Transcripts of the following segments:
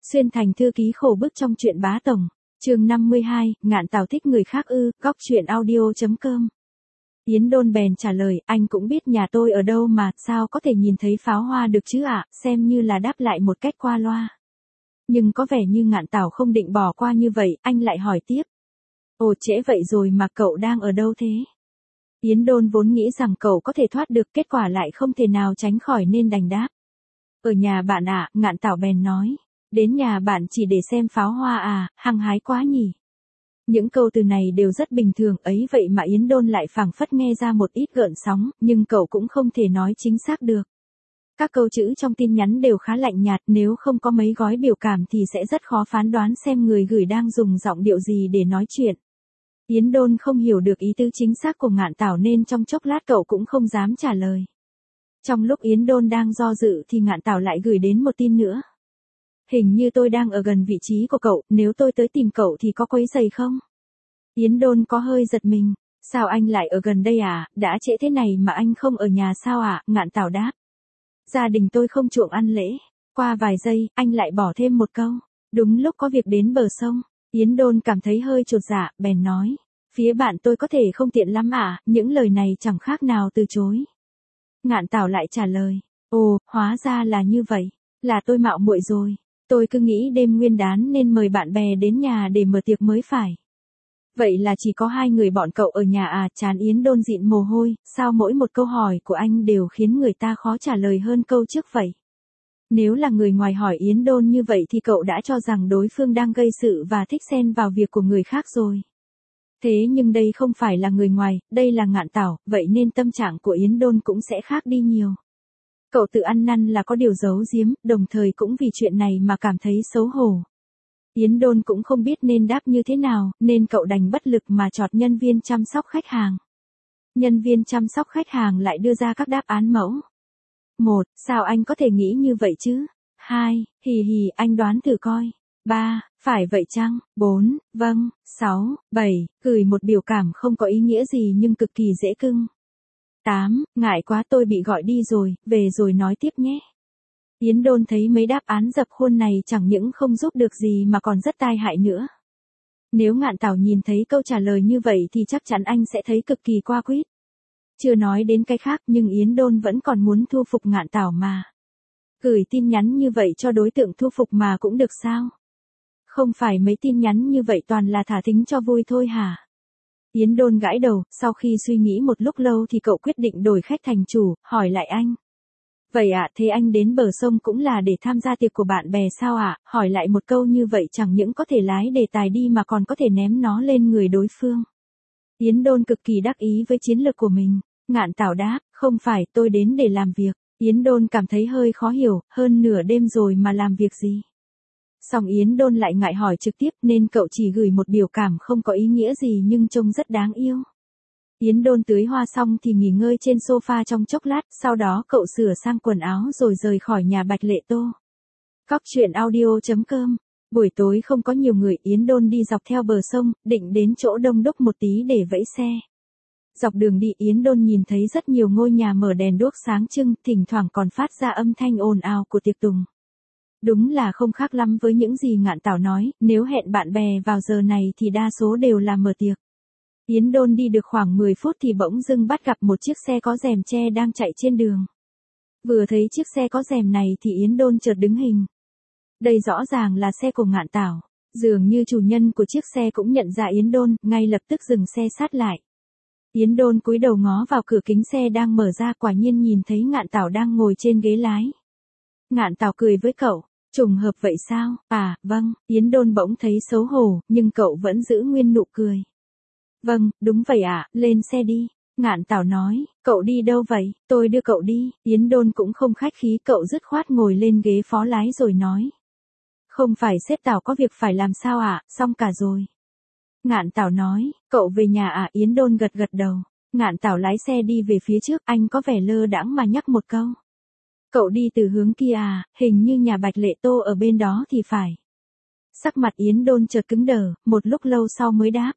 Xuyên thành thư ký khổ bức trong truyện bá tổng. Chương 52, Ngạn Tảo thích người khác ư? Góc truyện audio.com. Yến Đôn bèn trả lời, anh cũng biết nhà tôi ở đâu mà, sao có thể nhìn thấy pháo hoa được chứ ạ, xem như là đáp lại một cách qua loa. Nhưng có vẻ như Ngạn Tảo không định bỏ qua như vậy, anh lại hỏi tiếp. Ồ, trễ vậy rồi mà cậu đang ở đâu thế? Yến Đôn vốn nghĩ rằng cậu có thể thoát được, kết quả lại không thể nào tránh khỏi nên đành đáp. Ở nhà bạn ạ, Ngạn Tảo bèn nói. Đến nhà bạn chỉ để xem pháo hoa à, hăng hái quá nhỉ. Những câu từ này đều rất bình thường ấy, vậy mà Yến Đôn lại phảng phất nghe ra một ít gợn sóng, nhưng cậu cũng không thể nói chính xác được. Các câu chữ trong tin nhắn đều khá lạnh nhạt, nếu không có mấy gói biểu cảm thì sẽ rất khó phán đoán xem người gửi đang dùng giọng điệu gì để nói chuyện. Yến Đôn không hiểu được ý tứ chính xác của Ngạn Tảo nên trong chốc lát cậu cũng không dám trả lời. Trong lúc Yến Đôn đang do dự thì Ngạn Tảo lại gửi đến một tin nữa. Hình như tôi đang ở gần vị trí của cậu, nếu tôi tới tìm cậu thì có quấy rầy không? Yến Đôn có hơi giật mình. Sao anh lại ở gần đây à, đã trễ thế này mà anh không ở nhà sao ạ? Ngạn Tảo đáp. Gia đình tôi không chuộng ăn lễ. Qua vài giây, anh lại bỏ thêm một câu. Đúng lúc có việc đến bờ sông. Yến Đôn cảm thấy hơi chột dạ, bèn nói. Phía bạn tôi có thể không tiện lắm à, những lời này chẳng khác nào từ chối. Ngạn Tảo lại trả lời. Ồ, hóa ra là như vậy. Là tôi mạo muội rồi. Tôi cứ nghĩ đêm Nguyên đán nên mời bạn bè đến nhà để mở tiệc mới phải. Vậy là chỉ có hai người bọn cậu ở nhà à? Trán Yến Đôn dịn mồ hôi, sao mỗi một câu hỏi của anh đều khiến người ta khó trả lời hơn câu trước vậy? Nếu là người ngoài hỏi Yến Đôn như vậy thì cậu đã cho rằng đối phương đang gây sự và thích xen vào việc của người khác rồi. Thế nhưng đây không phải là người ngoài, đây là Ngạn Tảo, vậy nên tâm trạng của Yến Đôn cũng sẽ khác đi nhiều. Cậu tự ăn năn là có điều giấu giếm, đồng thời cũng vì chuyện này mà cảm thấy xấu hổ. Yến Đôn cũng không biết nên đáp như thế nào, nên cậu đành bất lực mà chọn nhân viên chăm sóc khách hàng. Nhân viên chăm sóc khách hàng lại đưa ra các đáp án mẫu. 1. Sao anh có thể nghĩ như vậy chứ? 2. Hì hì, anh đoán thử coi. 3. Phải vậy chăng? 4. Vâng. 6. 7. Gửi một biểu cảm không có ý nghĩa gì nhưng cực kỳ dễ cưng. 8. Ngại quá tôi bị gọi đi rồi, về rồi nói tiếp nhé. Yến Đôn thấy mấy đáp án dập khuôn này chẳng những không giúp được gì mà còn rất tai hại nữa. Nếu Ngạn Tảo nhìn thấy câu trả lời như vậy thì chắc chắn anh sẽ thấy cực kỳ qua quýt. Chưa nói đến cái khác nhưng Yến Đôn vẫn còn muốn thu phục Ngạn Tảo mà. Gửi tin nhắn như vậy cho đối tượng thu phục mà cũng được sao? Không phải mấy tin nhắn như vậy toàn là thả thính cho vui thôi hả? Yến Đôn gãi đầu, sau khi suy nghĩ một lúc lâu thì cậu quyết định đổi khách thành chủ, hỏi lại anh. Vậy ạ, thế anh đến bờ sông cũng là để tham gia tiệc của bạn bè sao ạ? Hỏi lại một câu như vậy chẳng những có thể lái đề tài đi mà còn có thể ném nó lên người đối phương. Yến Đôn cực kỳ đắc ý với chiến lược của mình. Ngạn Tảo đáp, không phải, tôi đến để làm việc. Yến Đôn cảm thấy hơi khó hiểu, hơn nửa đêm rồi mà làm việc gì? Song Yến Đôn lại ngại hỏi trực tiếp nên cậu chỉ gửi một biểu cảm không có ý nghĩa gì nhưng trông rất đáng yêu. Yến Đôn tưới hoa xong thì nghỉ ngơi trên sofa trong chốc lát, sau đó cậu sửa sang quần áo rồi rời khỏi nhà Bạch Lệ Tô. Góc truyện audio.com. Buổi tối không có nhiều người, Yến Đôn đi dọc theo bờ sông, định đến chỗ đông đúc một tí để vẫy xe. Dọc đường đi Yến Đôn nhìn thấy rất nhiều ngôi nhà mở đèn đuốc sáng trưng, thỉnh thoảng còn phát ra âm thanh ồn ào của tiệc tùng. Đúng là không khác lắm với những gì Ngạn Tảo nói, nếu hẹn bạn bè vào giờ này thì đa số đều là mở tiệc. Yến Đôn đi được khoảng 10 phút thì bỗng dưng bắt gặp một chiếc xe có rèm che đang chạy trên đường. Vừa thấy chiếc xe có rèm này thì Yến Đôn chợt đứng hình. Đây rõ ràng là xe của Ngạn Tảo. Dường như chủ nhân của chiếc xe cũng nhận ra Yến Đôn, ngay lập tức dừng xe sát lại. Yến Đôn cúi đầu ngó vào cửa kính xe đang mở ra, quả nhiên nhìn thấy Ngạn Tảo đang ngồi trên ghế lái. Ngạn Tảo cười với cậu. Trùng hợp vậy sao? À, vâng. Yến Đôn bỗng thấy xấu hổ, nhưng cậu vẫn giữ nguyên nụ cười. Vâng, đúng vậy ạ, lên xe đi. Ngạn Tảo nói, cậu đi đâu vậy? Tôi đưa cậu đi. Yến Đôn cũng không khách khí, cậu dứt khoát ngồi lên ghế phó lái rồi nói. Không phải sếp Tảo có việc phải làm sao ạ, xong cả rồi. Ngạn Tảo nói, cậu về nhà à? Yến Đôn gật gật đầu. Ngạn Tảo lái xe đi về phía trước, anh có vẻ lơ đãng mà nhắc một câu. Cậu đi từ hướng kia à, hình như nhà Bạch Lệ Tô ở bên đó thì phải. Sắc mặt Yến Đôn chợt cứng đờ, một lúc lâu sau mới đáp.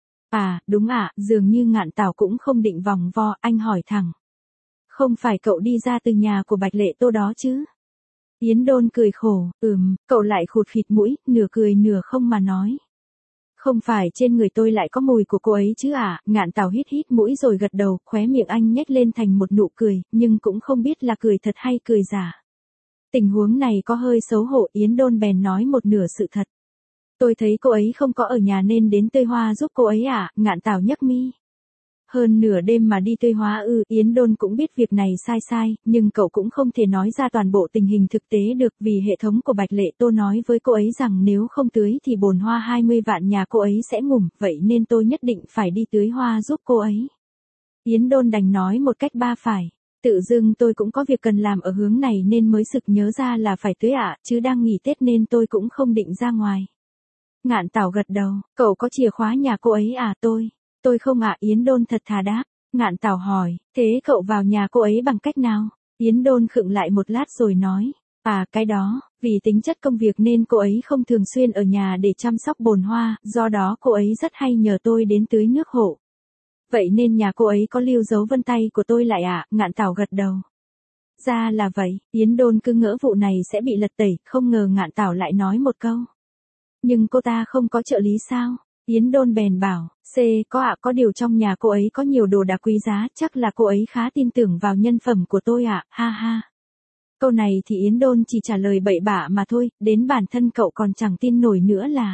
À, đúng ạ, dường như Ngạn Tảo cũng không định vòng vo, anh hỏi thẳng. Không phải cậu đi ra từ nhà của Bạch Lệ Tô đó chứ? Yến Đôn cười khổ, cậu lại khụt khịt mũi, nửa cười nửa không mà nói. Không phải trên người tôi lại có mùi của cô ấy chứ à, Ngạn Tảo hít hít mũi rồi gật đầu, khóe miệng anh nhếch lên thành một nụ cười, nhưng cũng không biết là cười thật hay cười giả. Tình huống này có hơi xấu hổ, Yến Đôn bèn nói một nửa sự thật. Tôi thấy cô ấy không có ở nhà nên đến Tây Hoa giúp cô ấy à, Ngạn Tảo nhấc mi. Hơn nửa đêm mà đi Tây Hóa Yến Đôn cũng biết việc này sai, nhưng cậu cũng không thể nói ra toàn bộ tình hình thực tế được vì hệ thống của Bạch Lệ Tô nói với cô ấy rằng nếu không tưới thì bồn hoa 20 vạn nhà cô ấy sẽ ngủm, vậy nên tôi nhất định phải đi tưới hoa giúp cô ấy. Yến Đôn đành nói một cách ba phải. Tự dưng tôi cũng có việc cần làm ở hướng này nên mới sực nhớ ra là phải tưới ạ, chứ đang nghỉ Tết nên tôi cũng không định ra ngoài. Ngạn Tảo gật đầu, cậu có chìa khóa nhà cô ấy à? Tôi không ạ, Yến Đôn thật thà đáp. Ngạn Tảo hỏi, thế cậu vào nhà cô ấy bằng cách nào? Yến Đôn khựng lại một lát rồi nói, cái đó, vì tính chất công việc nên cô ấy không thường xuyên ở nhà để chăm sóc bồn hoa, do đó cô ấy rất hay nhờ tôi đến tưới nước hộ. Vậy nên nhà cô ấy có lưu dấu vân tay của tôi lại ạ, Ngạn Tảo gật đầu. Ra là vậy, Yến Đôn cứ ngỡ vụ này sẽ bị lật tẩy, không ngờ Ngạn Tảo lại nói một câu. Nhưng cô ta không có trợ lý sao? Yến Đôn bèn bảo, có ạ, có điều trong nhà cô ấy có nhiều đồ đạc quý giá, chắc là cô ấy khá tin tưởng vào nhân phẩm của tôi ạ, ha ha. Câu này thì Yến Đôn chỉ trả lời bậy bạ mà thôi, đến bản thân cậu còn chẳng tin nổi nữa là.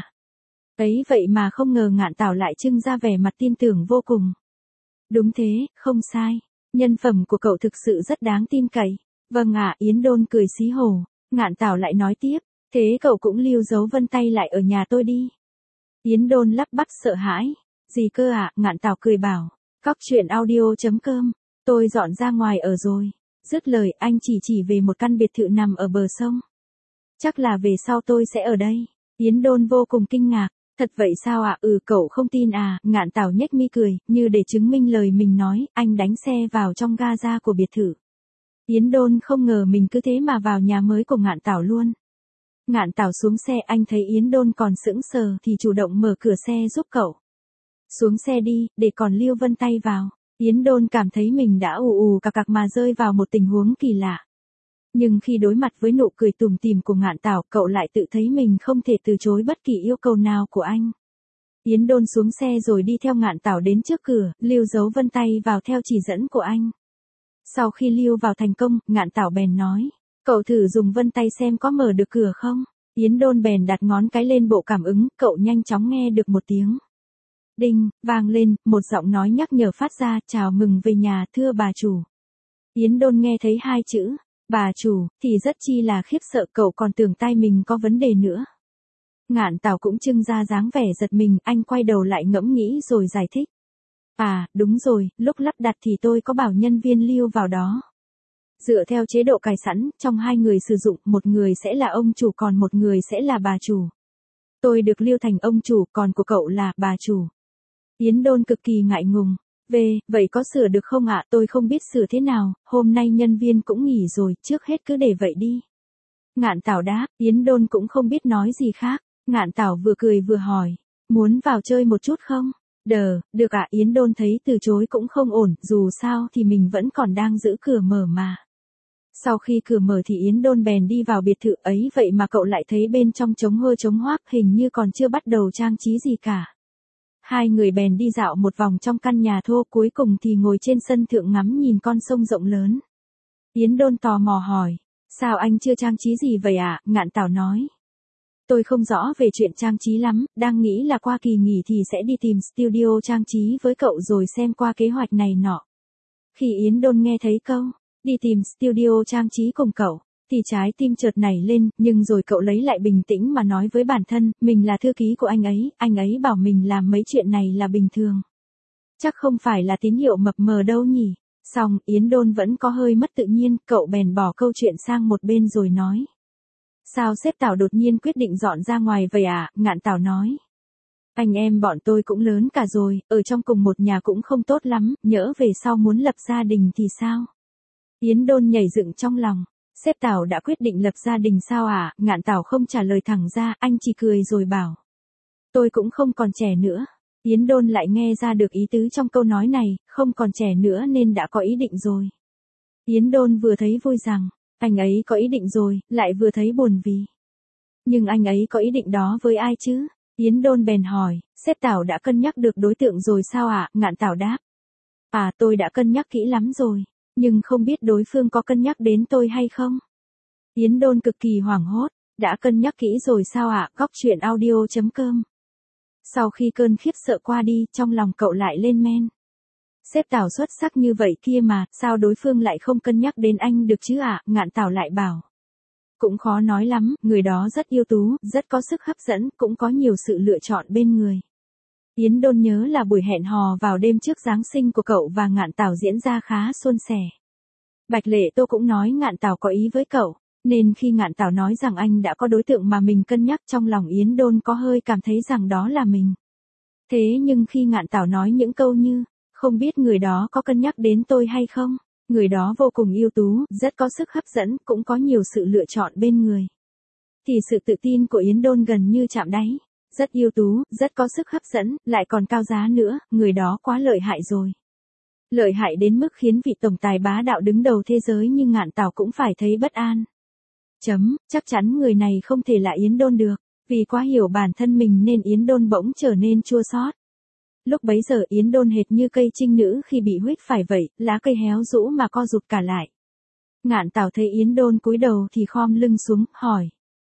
Ấy vậy mà không ngờ Ngạn Tảo lại trưng ra vẻ mặt tin tưởng vô cùng. Đúng thế, không sai. Nhân phẩm của cậu thực sự rất đáng tin cậy. Vâng ạ, Yến Đôn cười xí hổ. Ngạn Tảo lại nói tiếp, thế cậu cũng lưu dấu vân tay lại ở nhà tôi đi. Yến Đôn lắp bắp sợ hãi. Gì cơ ạ? Ngạn Tảo cười bảo. Cóc truyện audio.com. Tôi dọn ra ngoài ở rồi. Dứt lời anh chỉ về một căn biệt thự nằm ở bờ sông. Chắc là về sau tôi sẽ ở đây. Yến Đôn vô cùng kinh ngạc. Thật vậy sao ạ? Cậu không tin à? Ngạn Tảo nhếch mi cười, như để chứng minh lời mình nói, anh đánh xe vào trong ga của biệt thự. Yến Đôn không ngờ mình cứ thế mà vào nhà mới của Ngạn Tảo luôn. Ngạn Tảo xuống xe, anh thấy Yến Đôn còn sững sờ thì chủ động mở cửa xe giúp cậu. Xuống xe đi, để còn lưu vân tay vào. Yến Đôn cảm thấy mình đã ù cặc mà rơi vào một tình huống kỳ lạ. Nhưng khi đối mặt với nụ cười tủm tỉm của Ngạn Tảo, cậu lại tự thấy mình không thể từ chối bất kỳ yêu cầu nào của anh. Yến Đôn xuống xe rồi đi theo Ngạn Tảo đến trước cửa, lưu dấu vân tay vào theo chỉ dẫn của anh. Sau khi lưu vào thành công, Ngạn Tảo bèn nói, cậu thử dùng vân tay xem có mở được cửa không? Yến Đôn bèn đặt ngón cái lên bộ cảm ứng, cậu nhanh chóng nghe được một tiếng. Đinh, vang lên, một giọng nói nhắc nhở phát ra, chào mừng về nhà thưa bà chủ. Yến Đôn nghe thấy hai chữ, bà chủ, thì rất chi là khiếp sợ, cậu còn tưởng tai mình có vấn đề nữa. Ngạn Tảo cũng trưng ra dáng vẻ giật mình, anh quay đầu lại ngẫm nghĩ rồi giải thích. Đúng rồi, lúc lắp đặt thì tôi có bảo nhân viên lưu vào đó. Dựa theo chế độ cài sẵn, trong hai người sử dụng, một người sẽ là ông chủ còn một người sẽ là bà chủ. Tôi được lưu thành ông chủ, còn của cậu là bà chủ. Yến Đôn cực kỳ ngại ngùng. Vậy có sửa được không ạ? Tôi không biết sửa thế nào, hôm nay nhân viên cũng nghỉ rồi, trước hết cứ để vậy đi. Ngạn Tảo đáp, Yến Đôn cũng không biết nói gì khác. Ngạn Tảo vừa cười vừa hỏi, muốn vào chơi một chút không? Được ạ. Yến Đôn thấy từ chối cũng không ổn, dù sao thì mình vẫn còn đang giữ cửa mở mà. Sau khi cửa mở thì Yến Đôn bèn đi vào biệt thự ấy, vậy mà cậu lại thấy bên trong trống hoác, hình như còn chưa bắt đầu trang trí gì cả. Hai người bèn đi dạo một vòng trong căn nhà thô, cuối cùng thì ngồi trên sân thượng ngắm nhìn con sông rộng lớn. Yến Đôn tò mò hỏi, sao anh chưa trang trí gì vậy ạ? Ngạn Tảo nói, tôi không rõ về chuyện trang trí lắm, đang nghĩ là qua kỳ nghỉ thì sẽ đi tìm studio trang trí với cậu rồi xem qua kế hoạch này nọ. Khi Yến Đôn nghe thấy câu, đi tìm studio trang trí cùng cậu, thì trái tim chợt nảy lên, nhưng rồi cậu lấy lại bình tĩnh mà nói với bản thân, mình là thư ký của anh ấy bảo mình làm mấy chuyện này là bình thường. Chắc không phải là tín hiệu mập mờ đâu nhỉ. Xong, Yến Đôn vẫn có hơi mất tự nhiên, cậu bèn bỏ câu chuyện sang một bên rồi nói. Sao sếp Tảo đột nhiên quyết định dọn ra ngoài vậy ạ? Ngạn Tảo nói. Anh em bọn tôi cũng lớn cả rồi, ở trong cùng một nhà cũng không tốt lắm, nhỡ về sau muốn lập gia đình thì sao? Yến Đôn nhảy dựng trong lòng. Sếp Tảo đã quyết định lập gia đình sao ạ? Ngạn Tảo không trả lời thẳng ra, anh chỉ cười rồi bảo. Tôi cũng không còn trẻ nữa. Yến Đôn lại nghe ra được ý tứ trong câu nói này, không còn trẻ nữa nên đã có ý định rồi. Yến Đôn vừa thấy vui rằng, Anh ấy có ý định rồi, lại vừa thấy buồn vì. Nhưng anh ấy có ý định đó với ai chứ? Yến Đôn bèn hỏi, sếp Tảo đã cân nhắc được đối tượng rồi sao ạ? Ngạn Tảo đáp. À, tôi đã cân nhắc kỹ lắm rồi, nhưng không biết đối phương có cân nhắc đến tôi hay không? Yến Đôn cực kỳ hoảng hốt, đã cân nhắc kỹ rồi sao ạ? Góc chuyện audio.com. Sau khi cơn khiếp sợ qua đi, trong lòng cậu lại lên men. Sếp Tảo xuất sắc như vậy kia mà, sao đối phương lại không cân nhắc đến anh được chứ ạ? Ngạn Tảo lại bảo. Cũng khó nói lắm, người đó rất ưu tú, rất có sức hấp dẫn, cũng có nhiều sự lựa chọn bên người. Yến Đôn nhớ là buổi hẹn hò vào đêm trước Giáng sinh của cậu và Ngạn Tảo diễn ra khá suôn sẻ. Bạch Lệ Tô cũng nói Ngạn Tảo có ý với cậu, nên khi Ngạn Tảo nói rằng anh đã có đối tượng mà mình cân nhắc, trong lòng Yến Đôn có hơi cảm thấy rằng đó là mình. Thế nhưng khi Ngạn Tảo nói những câu như, không biết người đó có cân nhắc đến tôi hay không, người đó vô cùng ưu tú, rất có sức hấp dẫn, cũng có nhiều sự lựa chọn bên người, thì sự tự tin của Yến Đôn gần như chạm đáy. Rất ưu tú, rất có sức hấp dẫn, lại còn cao giá nữa, người đó quá lợi hại rồi. Lợi hại đến mức khiến vị tổng tài bá đạo đứng đầu thế giới như Ngạn Tảo cũng phải thấy bất an. Chắc chắn người này không thể là Yến Đôn được, vì quá hiểu bản thân mình nên Yến Đôn bỗng trở nên chua xót. Lúc bấy giờ Yến Đôn hệt như cây trinh nữ khi bị huých phải vậy, lá cây héo rũ mà co rụt cả lại. Ngạn Tảo thấy Yến Đôn cúi đầu thì khom lưng xuống, hỏi.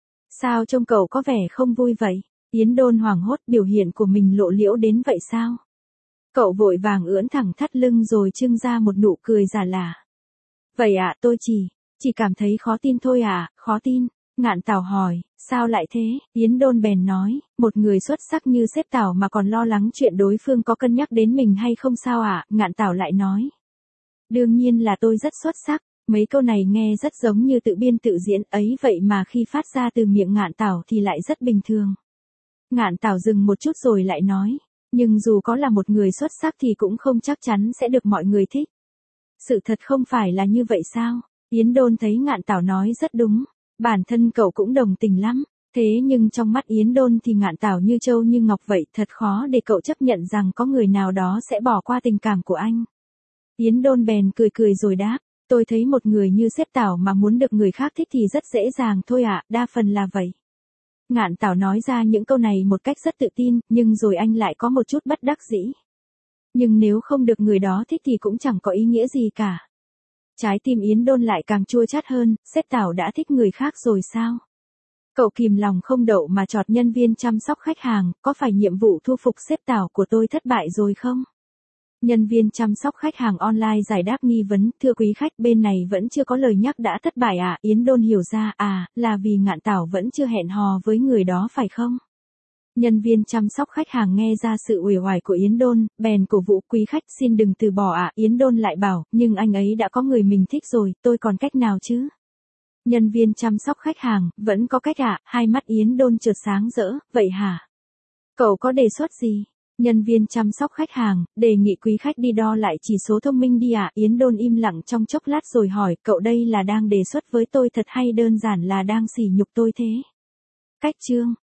Sao trông cậu có vẻ không vui vậy? Yến Đôn hoảng hốt, biểu hiện của mình lộ liễu đến vậy sao? Cậu vội vàng ưỡn thẳng thắt lưng rồi trưng ra một nụ cười giả lả. Vậy ạ, tôi chỉ cảm thấy khó tin thôi à, khó tin. Ngạn Tảo hỏi, sao lại thế? Yến Đôn bèn nói, một người xuất sắc như sếp Tảo mà còn lo lắng chuyện đối phương có cân nhắc đến mình hay không sao ạ? Ngạn Tảo lại nói. Đương nhiên là tôi rất xuất sắc. Mấy câu này nghe rất giống như tự biên tự diễn ấy, vậy mà khi phát ra từ miệng Ngạn Tảo thì lại rất bình thường. Ngạn Tảo dừng một chút rồi lại nói, nhưng dù có là một người xuất sắc thì cũng không chắc chắn sẽ được mọi người thích. Sự thật không phải là như vậy sao? Yến Đôn thấy Ngạn Tảo nói rất đúng, bản thân cậu cũng đồng tình lắm, thế nhưng trong mắt Yến Đôn thì Ngạn Tảo như trâu như ngọc vậy, thật khó để cậu chấp nhận rằng có người nào đó sẽ bỏ qua tình cảm của anh. Yến Đôn bèn cười cười rồi đáp, tôi thấy một người như sếp Tảo mà muốn được người khác thích thì rất dễ dàng thôi ạ, đa phần là vậy. Ngạn Tảo nói ra những câu này một cách rất tự tin, nhưng rồi anh lại có một chút bất đắc dĩ. Nhưng nếu không được người đó thích thì cũng chẳng có ý nghĩa gì cả. Trái tim Yến Đôn lại càng chua chát hơn, sếp Tảo đã thích người khác rồi sao? Cậu kìm lòng không đậu mà chọt nhân viên chăm sóc khách hàng, có phải nhiệm vụ thu phục sếp Tảo của tôi thất bại rồi không? Nhân viên chăm sóc khách hàng online giải đáp nghi vấn, thưa quý khách, bên này vẫn chưa có lời nhắc đã thất bại à? Yến Đôn hiểu ra, là vì Ngạn Tảo vẫn chưa hẹn hò với người đó phải không? Nhân viên chăm sóc khách hàng nghe ra sự uể oải của Yến Đôn, bèn cổ vũ, quý khách xin đừng từ bỏ ạ. Yến Đôn lại bảo, nhưng anh ấy đã có người mình thích rồi, tôi còn cách nào chứ? Nhân viên chăm sóc khách hàng, vẫn có cách ạ. Hai mắt Yến Đôn chợt sáng rỡ, vậy hả? Cậu có đề xuất gì? Nhân viên chăm sóc khách hàng, đề nghị quý khách đi đo lại chỉ số thông minh đi ạ. Yến Đôn im lặng trong chốc lát rồi hỏi, cậu đây là đang đề xuất với tôi thật hay đơn giản là đang sỉ nhục tôi thế? Cách chương